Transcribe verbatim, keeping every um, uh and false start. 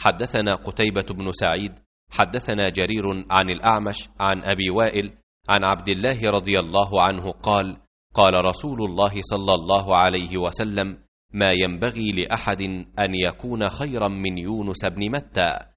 حدثنا قتيبة بن سعيد حدثنا جرير عن الأعمش عن أبي وائل عن عبد الله رضي الله عنه قال: قال رسول الله صلى الله عليه وسلم: ما ينبغي لأحد أن يكون خيرا من يونس بن متى،